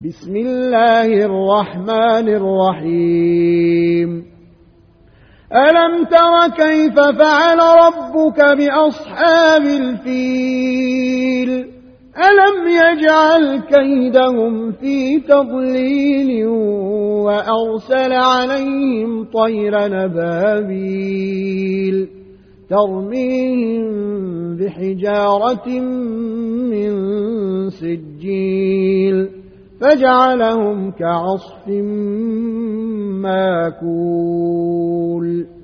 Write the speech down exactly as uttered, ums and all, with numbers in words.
بسم الله الرحمن الرحيم ألم تر كيف فعل ربك بأصحاب الفيل ألم يجعل كيدهم في تضليل وأرسل عليهم طيرا نبابيل ترميهم بحجارة من سجيل فجعلهم كعصف ماكول.